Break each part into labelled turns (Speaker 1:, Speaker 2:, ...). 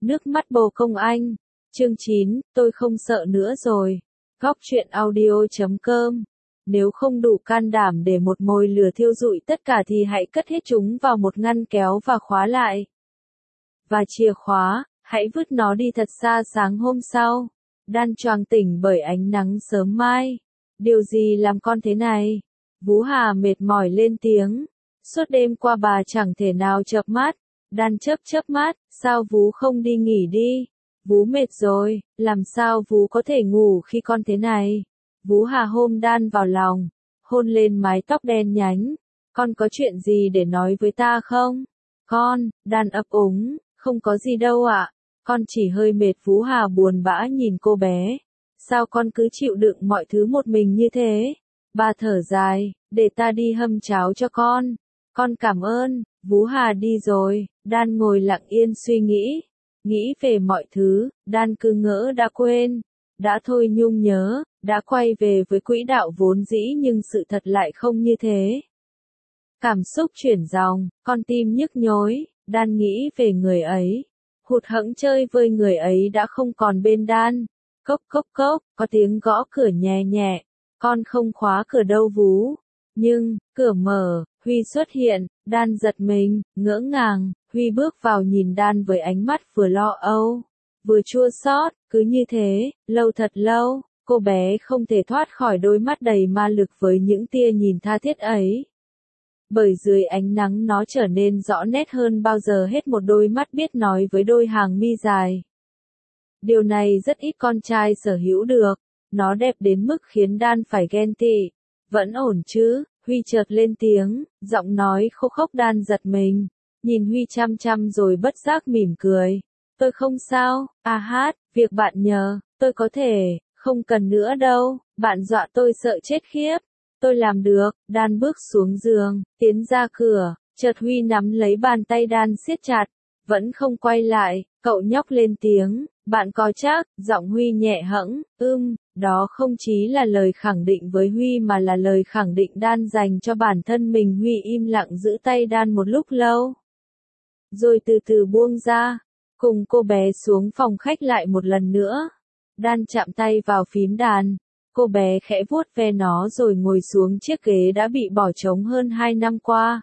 Speaker 1: Nước mắt bồ công anh. Chương 9, tôi không sợ nữa rồi. Góc truyện audio.com. Nếu không đủ can đảm để một mồi lửa thiêu rụi tất cả thì hãy cất hết chúng vào một ngăn kéo và khóa lại. Và chìa khóa, hãy vứt nó đi thật xa sáng hôm sau. Dan choàng tỉnh bởi ánh nắng sớm mai. Điều gì làm con thế này? Vú Hà mệt mỏi lên tiếng. Suốt đêm qua bà chẳng thể nào chợp mắt. Dan chớp mắt, sao vú không đi nghỉ đi? Vú mệt rồi, làm sao vú có thể ngủ khi con thế này? Vú Hà ôm Dan vào lòng, hôn lên mái tóc đen nhánh. Con có chuyện gì để nói với ta không? Con, Dan ấp úng, không có gì đâu ạ. Con chỉ hơi mệt. Vú Hà buồn bã nhìn cô bé. Sao con cứ chịu đựng mọi thứ một mình như thế? Bà thở dài, để ta đi hâm cháo cho con. Con cảm ơn. Vú Hà đi rồi, Dan ngồi lặng yên suy nghĩ về mọi thứ. Dan cứ ngỡ đã quên, đã thôi nhung nhớ, đã quay về với quỹ đạo vốn dĩ, nhưng sự thật lại không như thế. Cảm xúc chuyển dòng, con tim nhức nhối. Dan nghĩ về người ấy, hụt hẫng chơi vơi người ấy đã không còn bên Dan. Cốc, có tiếng gõ cửa nhẹ nhẹ. Con không khóa cửa đâu vú. Nhưng, cửa mở, Huy xuất hiện. Dan giật mình, ngỡ ngàng. Huy bước vào nhìn Dan với ánh mắt vừa lo âu, vừa chua xót. Cứ như thế, lâu thật lâu, cô bé không thể thoát khỏi đôi mắt đầy ma lực với những tia nhìn tha thiết ấy. Bởi dưới ánh nắng nó trở nên rõ nét hơn bao giờ hết, một đôi mắt biết nói với đôi hàng mi dài. Điều này rất ít con trai sở hữu được. Nó đẹp đến mức khiến Dan phải ghen tị. Vẫn ổn chứ? Huy chợt lên tiếng, giọng nói khô khốc. Dan giật mình, nhìn Huy chăm chăm rồi bất giác mỉm cười. Tôi không sao, hát, việc bạn nhờ, tôi có thể, không cần nữa đâu, bạn dọa tôi sợ chết khiếp. Tôi làm được. Dan bước xuống giường, tiến ra cửa, chợt Huy nắm lấy bàn tay Dan siết chặt, vẫn không quay lại. Cậu nhóc lên tiếng, bạn có chắc? Giọng Huy nhẹ hẫng. Đó không chỉ là lời khẳng định với Huy mà là lời khẳng định Dan dành cho bản thân mình. Huy im lặng giữ tay Dan một lúc lâu, rồi từ từ buông ra, cùng cô bé xuống phòng khách lại một lần nữa. Dan chạm tay vào phím đàn. Cô bé khẽ vuốt ve nó rồi ngồi xuống chiếc ghế đã bị bỏ trống hơn 2 năm qua.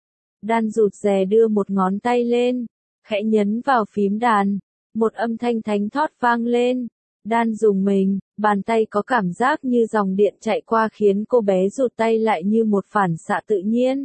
Speaker 1: Dan rụt rè đưa một ngón tay lên, khẽ nhấn vào phím đàn. Một âm thanh thánh thót vang lên. Dan rùng mình, bàn tay có cảm giác như dòng điện chạy qua khiến cô bé rụt tay lại như một phản xạ tự nhiên.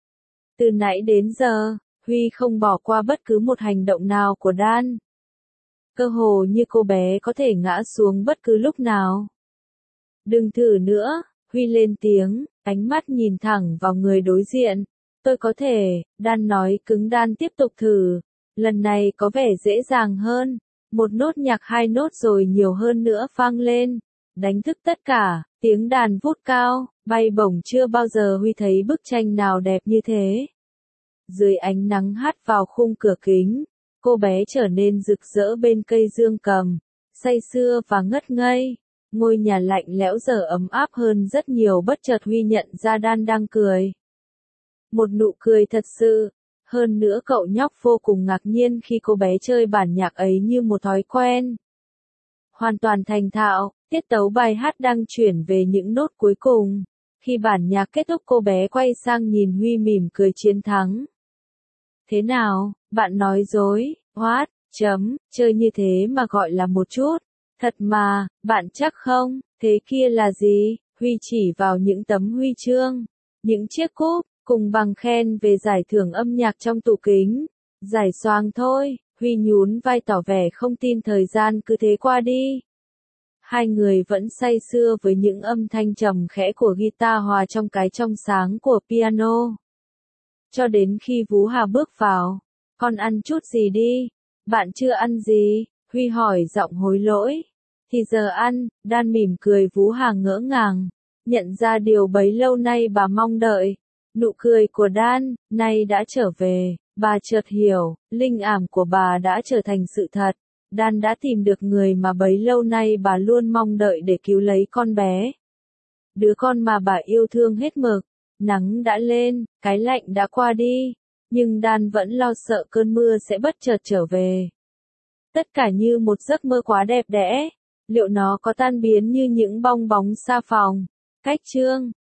Speaker 1: Từ nãy đến giờ, Huy không bỏ qua bất cứ một hành động nào của Dan. Cơ hồ như cô bé có thể ngã xuống bất cứ lúc nào. Đừng thử nữa, Huy lên tiếng, ánh mắt nhìn thẳng vào người đối diện. Tôi có thể, Dan nói cứng. Dan tiếp tục thử. Lần này có vẻ dễ dàng hơn. Một nốt nhạc, 2 nốt rồi nhiều hơn nữa vang lên, đánh thức tất cả. Tiếng đàn vút cao, bay bổng. Chưa bao giờ Huy thấy bức tranh nào đẹp như thế. Dưới ánh nắng hắt vào khung cửa kính, cô bé trở nên rực rỡ bên cây dương cầm, say sưa và ngất ngây. Ngôi nhà lạnh lẽo giờ ấm áp hơn rất nhiều. Bất chợt Huy nhận ra Dan đang cười. Một nụ cười thật sự. Hơn nữa cậu nhóc vô cùng ngạc nhiên khi cô bé chơi bản nhạc ấy như một thói quen. Hoàn toàn thành thạo, tiết tấu bài hát đang chuyển về những nốt cuối cùng. Khi bản nhạc kết thúc cô bé quay sang nhìn Huy mỉm cười chiến thắng. Thế nào, bạn nói dối, chơi như thế mà gọi là một chút. Thật mà, bạn chắc không? Thế kia là gì? Huy chỉ vào những tấm huy chương, những chiếc cúp, cùng bằng khen về giải thưởng âm nhạc trong tủ kính. Giải xoàng thôi. Huy nhún vai tỏ vẻ không tin. Thời gian cứ thế qua đi. Hai người vẫn say sưa với những âm thanh trầm khẽ của guitar hòa trong cái trong sáng của piano. Cho đến khi Vú Hà bước vào. Con ăn chút gì đi. Bạn chưa ăn gì? Huy hỏi giọng hối lỗi. Thì giờ ăn. Dan mỉm cười. Vú Hà ngỡ ngàng, nhận ra điều bấy lâu nay bà mong đợi. Nụ cười của Dan, nay đã trở về. Bà chợt hiểu, linh ảm của bà đã trở thành sự thật. Dan đã tìm được người mà bấy lâu nay bà luôn mong đợi để cứu lấy con bé. Đứa con mà bà yêu thương hết mực. Nắng đã lên, cái lạnh đã qua đi. Nhưng Dan vẫn lo sợ cơn mưa sẽ bất chợt trở về. Tất cả như một giấc mơ quá đẹp đẽ. Liệu nó có tan biến như những bong bóng xà phòng? Cách chương